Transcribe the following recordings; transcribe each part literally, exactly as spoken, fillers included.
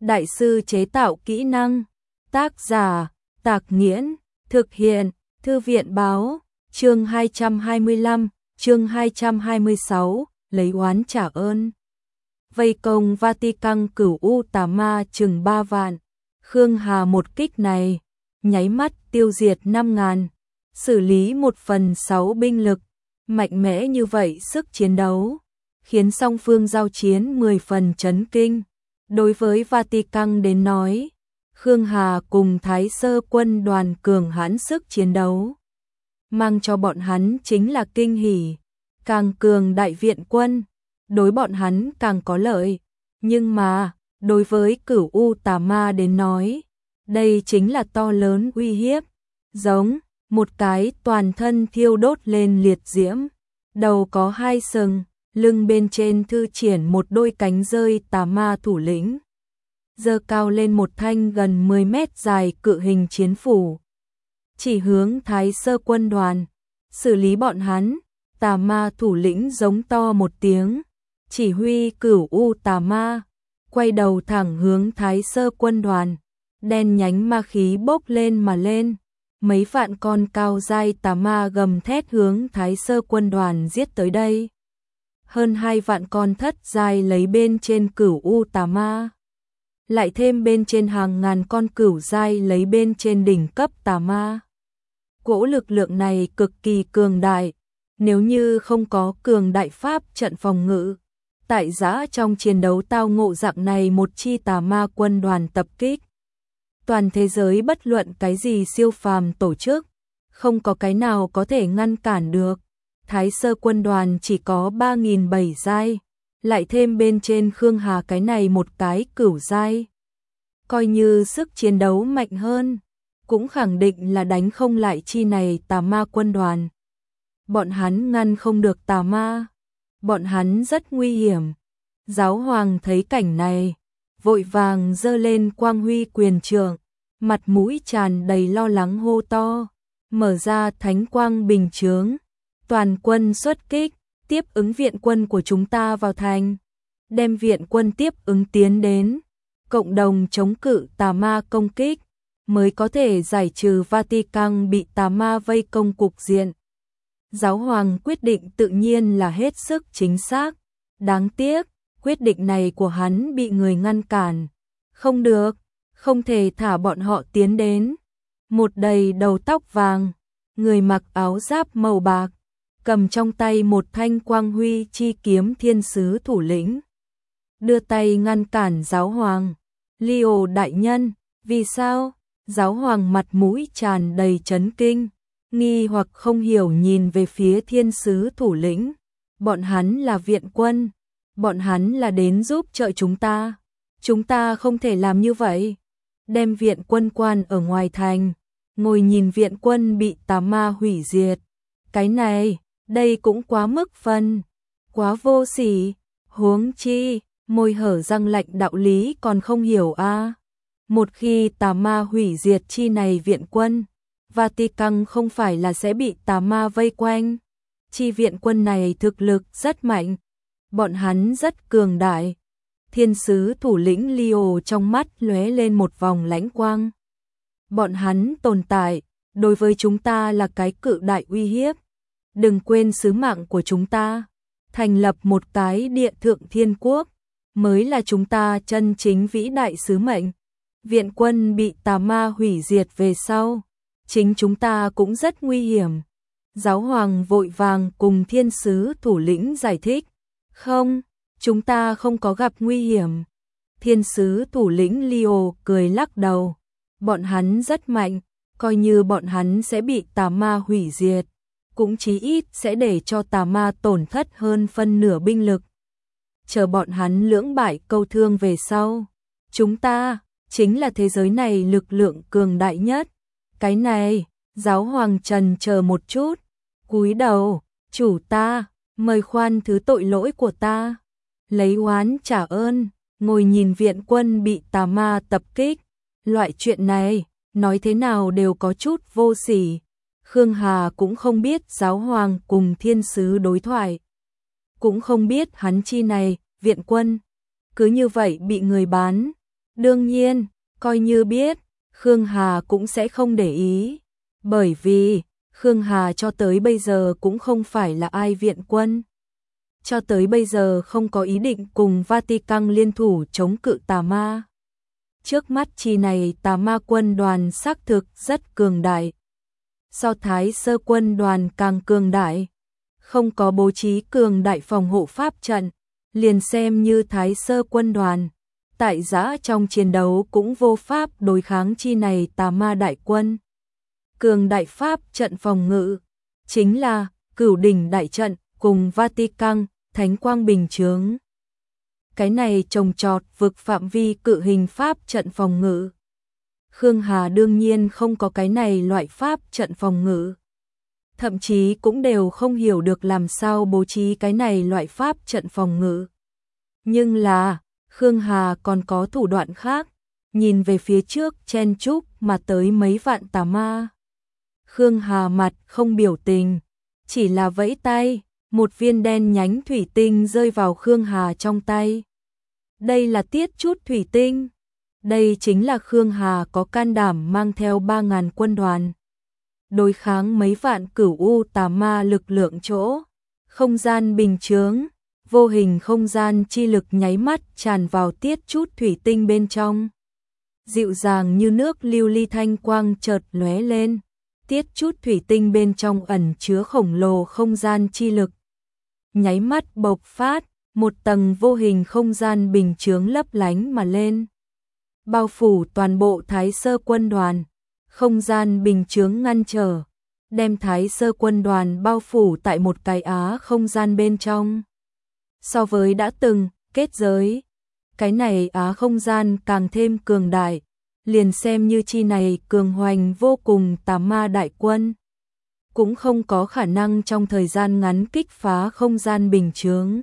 đại sư chế tạo kỹ năng. Tác giả, Tạc Nghiễn, thực hiện, Thư viện báo, chương hai trăm hai mươi lăm, chương hai trăm hai mươi sáu, lấy oán trả ơn. Vây công Vatican cửu u tà ma chừng ba vạn. Khương Hà một kích này, nháy mắt tiêu diệt năm ngàn, xử lý một phần sáu binh lực, mạnh mẽ như vậy sức chiến đấu, khiến song phương giao chiến mười phần chấn kinh. Đối với Vatican đến nói, Khương Hà cùng Thái Sơ quân đoàn cường hãn sức chiến đấu, mang cho bọn hắn chính là kinh hỉ, càng cường đại viện quân, đối bọn hắn càng có lợi, nhưng mà, đối với cửu u tà ma đến nói, đây chính là to lớn uy hiếp, giống một cái toàn thân thiêu đốt lên liệt diễm, đầu có hai sừng, lưng bên trên thư triển một đôi cánh rơi tà ma thủ lĩnh, giơ cao lên một thanh gần mười mét dài cự hình chiến phủ, chỉ hướng Thái Sơ quân đoàn, xử lý bọn hắn. Tà ma thủ lĩnh giống to một tiếng, chỉ huy cửu u tà ma, quay đầu thẳng hướng Thái Sơ quân đoàn, đen nhánh ma khí bốc lên mà lên, mấy vạn con cao dai tà ma gầm thét hướng Thái Sơ quân đoàn giết tới đây. Hơn hai vạn con thất dai lấy bên trên cửu u tà ma, lại thêm bên trên hàng ngàn con cửu dai lấy bên trên đỉnh cấp tà ma. Cỗ lực lượng này cực kỳ cường đại, nếu như không có cường đại pháp trận phòng ngự, tại giã trong chiến đấu tao ngộ dạng này một chi tà ma quân đoàn tập kích, toàn thế giới bất luận cái gì siêu phàm tổ chức, không có cái nào có thể ngăn cản được. Thái Sơ quân đoàn chỉ có ba nghìn bảy giai, lại thêm bên trên Khương Hà cái này một cái cửu giai, coi như sức chiến đấu mạnh hơn, cũng khẳng định là đánh không lại chi này tà ma quân đoàn. Bọn hắn ngăn không được tà ma, bọn hắn rất nguy hiểm. Giáo hoàng thấy cảnh này, vội vàng giơ lên quang huy quyền trượng, mặt mũi tràn đầy lo lắng hô to, mở ra thánh quang bình chướng, toàn quân xuất kích, tiếp ứng viện quân của chúng ta vào thành, đem viện quân tiếp ứng tiến đến, cộng đồng chống cự tà ma công kích, mới có thể giải trừ Vatican bị tà ma vây công cục diện. Giáo hoàng quyết định tự nhiên là hết sức chính xác, đáng tiếc, quyết định này của hắn bị người ngăn cản. Không được, không thể thả bọn họ tiến đến. Một đầy đầu tóc vàng, người mặc áo giáp màu bạc, cầm trong tay một thanh quang huy chi kiếm thiên sứ thủ lĩnh, đưa tay ngăn cản giáo hoàng. Leo đại nhân, vì sao? Giáo hoàng mặt mũi tràn đầy chấn kinh, nghi hoặc không hiểu nhìn về phía thiên sứ thủ lĩnh. Bọn hắn là viện quân, bọn hắn là đến giúp trợ chúng ta. Chúng ta không thể làm như vậy. Đem viện quân quan ở ngoài thành, ngồi nhìn viện quân bị tà ma hủy diệt. Cái này, đây cũng quá mức phân, quá vô sỉ. Huống chi, môi hở răng lạnh đạo lý còn không hiểu a. À. Một khi tà ma hủy diệt chi này viện quân, Vatican không phải là sẽ bị tà ma vây quanh. Chi viện quân này thực lực rất mạnh, bọn hắn rất cường đại. Thiên sứ thủ lĩnh Leo trong mắt lóe lên một vòng lãnh quang. Bọn hắn tồn tại, đối với chúng ta là cái cự đại uy hiếp. Đừng quên sứ mạng của chúng ta, thành lập một cái địa thượng thiên quốc, mới là chúng ta chân chính vĩ đại sứ mệnh. Viện quân bị tà ma hủy diệt về sau, chính chúng ta cũng rất nguy hiểm. Giáo hoàng vội vàng cùng thiên sứ thủ lĩnh giải thích. Không, chúng ta không có gặp nguy hiểm. Thiên sứ thủ lĩnh Leo cười lắc đầu. Bọn hắn rất mạnh, coi như bọn hắn sẽ bị tà ma hủy diệt, cũng chí ít sẽ để cho tà ma tổn thất hơn phân nửa binh lực. Chờ bọn hắn lưỡng bại câu thương về sau, chúng ta chính là thế giới này lực lượng cường đại nhất. Cái này, giáo hoàng trần chờ một chút, cúi đầu, chủ ta, mời khoan thứ tội lỗi của ta, lấy oán trả ơn, ngồi nhìn viện quân bị tà ma tập kích. Loại chuyện này, nói thế nào đều có chút vô sỉ. Khương Hà cũng không biết giáo hoàng cùng thiên sứ đối thoại, cũng không biết hắn chi này, viện quân, cứ như vậy bị người bán. Đương nhiên, coi như biết, Khương Hà cũng sẽ không để ý, bởi vì Khương Hà cho tới bây giờ cũng không phải là ai viện quân. Cho tới bây giờ không có ý định cùng Vatican liên thủ chống cự tà ma. Trước mắt chi này tà ma quân đoàn xác thực rất cường đại. So Thái Sơ quân đoàn càng cường đại, không có bố trí cường đại phòng hộ pháp trận, liền xem như Thái Sơ quân đoàn, tại giã trong chiến đấu cũng vô pháp đối kháng chi này tà ma đại quân. Cường đại pháp trận phòng ngự, chính là Cửu Đỉnh đại trận cùng Vatican, Thánh Quang Bình Chướng. Cái này trồng trọt vực phạm vi cự hình pháp trận phòng ngự. Khương Hà đương nhiên không có cái này loại pháp trận phòng ngự. Thậm chí cũng đều không hiểu được làm sao bố trí cái này loại pháp trận phòng ngự. Nhưng là, Khương Hà còn có thủ đoạn khác, nhìn về phía trước chen chúc mà tới mấy vạn tà ma. Khương Hà mặt không biểu tình, chỉ là vẫy tay, một viên đen nhánh thủy tinh rơi vào Khương Hà trong tay. Đây là tiết chút thủy tinh. Đây chính là Khương Hà có can đảm mang theo ba ngàn quân đoàn. Đối kháng mấy vạn cửu u tà ma lực lượng chỗ. Không gian bình chướng, vô hình không gian chi lực nháy mắt tràn vào tiết chút thủy tinh bên trong. Dịu dàng như nước lưu ly thanh quang chợt lóe lên. Tiết chút thủy tinh bên trong ẩn chứa khổng lồ không gian chi lực. Nháy mắt bộc phát, một tầng vô hình không gian bình chướng lấp lánh mà lên. Bao phủ toàn bộ Thái Sơ quân đoàn, không gian bình chướng ngăn trở, đem Thái Sơ quân đoàn bao phủ tại một cái á không gian bên trong. So với đã từng kết giới, cái này á không gian càng thêm cường đại, liền xem như chi này cường hoành vô cùng tà ma đại quân, cũng không có khả năng trong thời gian ngắn kích phá không gian bình chướng.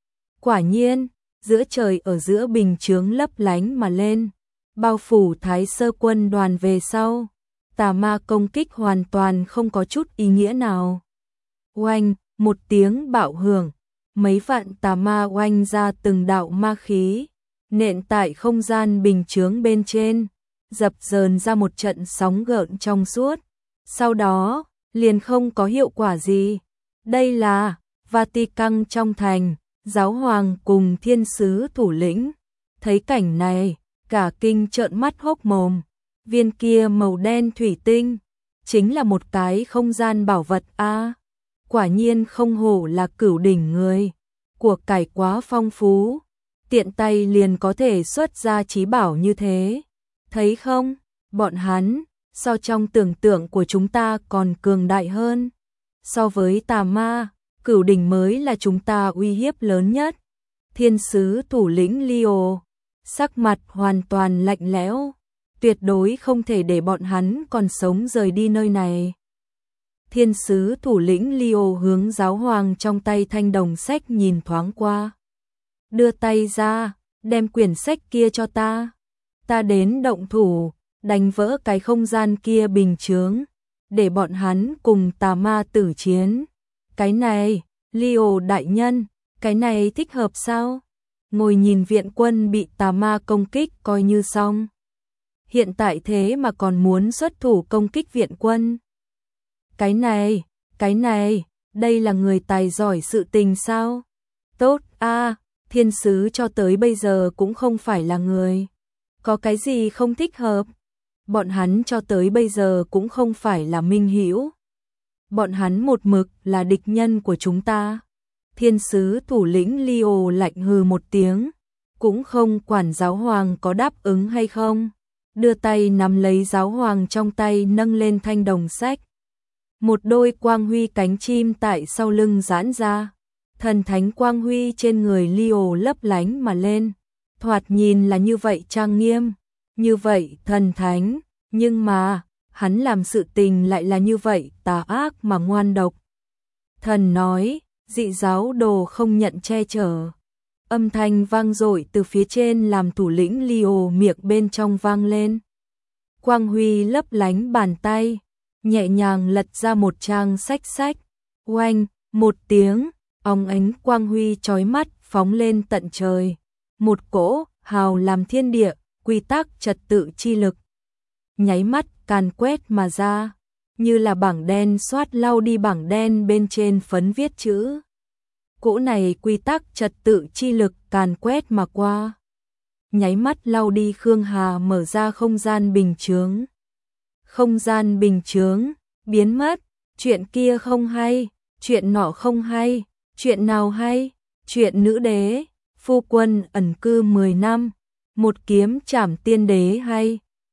Quả nhiên, giữa trời ở giữa bình chướng lấp lánh mà lên, bao phủ Thái Sơ quân đoàn về sau, tà ma công kích hoàn toàn không có chút ý nghĩa nào. Oanh, một tiếng bạo hưởng, mấy vạn tà ma oanh ra từng đạo ma khí, nện tại không gian bình chướng bên trên, dập dờn ra một trận sóng gợn trong suốt. Sau đó, liền không có hiệu quả gì. Đây là Vatican trong thành, giáo hoàng cùng thiên sứ thủ lĩnh. Thấy cảnh này, cả kinh trợn mắt hốc mồm. Viên kia màu đen thủy tinh, chính là một cái không gian bảo vật a. À, quả nhiên không hổ là Cửu Đỉnh người, của cải quá phong phú, tiện tay liền có thể xuất ra chí bảo như thế. Thấy không, bọn hắn, so trong tưởng tượng của chúng ta còn cường đại hơn. So với tà ma, Cửu Đỉnh mới là chúng ta uy hiếp lớn nhất. Thiên sứ thủ lĩnh Leo, sắc mặt hoàn toàn lạnh lẽo, tuyệt đối không thể để bọn hắn còn sống rời đi nơi này. Thiên sứ thủ lĩnh Leo hướng giáo hoàng trong tay thanh đồng sách nhìn thoáng qua. Đưa tay ra, đem quyển sách kia cho ta. Ta đến động thủ, đánh vỡ cái không gian kia bình chướng, để bọn hắn cùng tà ma tử chiến. Cái này, Leo đại nhân, cái này thích hợp sao? Ngồi nhìn viện quân bị tà ma công kích coi như xong. Hiện tại thế mà còn muốn xuất thủ công kích viện quân. Cái này, cái này, đây là người tài giỏi sự tình sao? Tốt a, à, thiên sứ cho tới bây giờ cũng không phải là người. Có cái gì không thích hợp? Bọn hắn cho tới bây giờ cũng không phải là minh hữu. Bọn hắn một mực là địch nhân của chúng ta. Thiên sứ thủ lĩnh Leo lạnh hừ một tiếng, cũng không quản giáo hoàng có đáp ứng hay không. Đưa tay nắm lấy giáo hoàng trong tay nâng lên thanh đồng sách. Một đôi quang huy cánh chim tại sau lưng giãn ra. Thần thánh quang huy trên người Leo lấp lánh mà lên. Thoạt nhìn là như vậy trang nghiêm, như vậy thần thánh, nhưng mà, hắn làm sự tình lại là như vậy tà ác mà ngoan độc. Thần nói, dị giáo đồ không nhận che chở. Âm thanh vang dội từ phía trên làm thủ lĩnh Leo miệng bên trong vang lên. Quang huy lấp lánh bàn tay, nhẹ nhàng lật ra một trang sách sách. Oanh, một tiếng, óng ánh quang huy chói mắt phóng lên tận trời. Một cỗ hào làm thiên địa, quy tắc trật tự chi lực. Nháy mắt càn quét mà ra, như là bảng đen xoát lau đi bảng đen bên trên phấn viết chữ. Cỗ này quy tắc trật tự chi lực càn quét mà qua. Nháy mắt lau đi Khương Hà mở ra không gian bình chướng. Không gian bình chướng, biến mất, chuyện kia không hay, chuyện nọ không hay, chuyện nào hay, chuyện nữ đế, phu quân ẩn cư mười năm, một kiếm trảm tiên đế hay.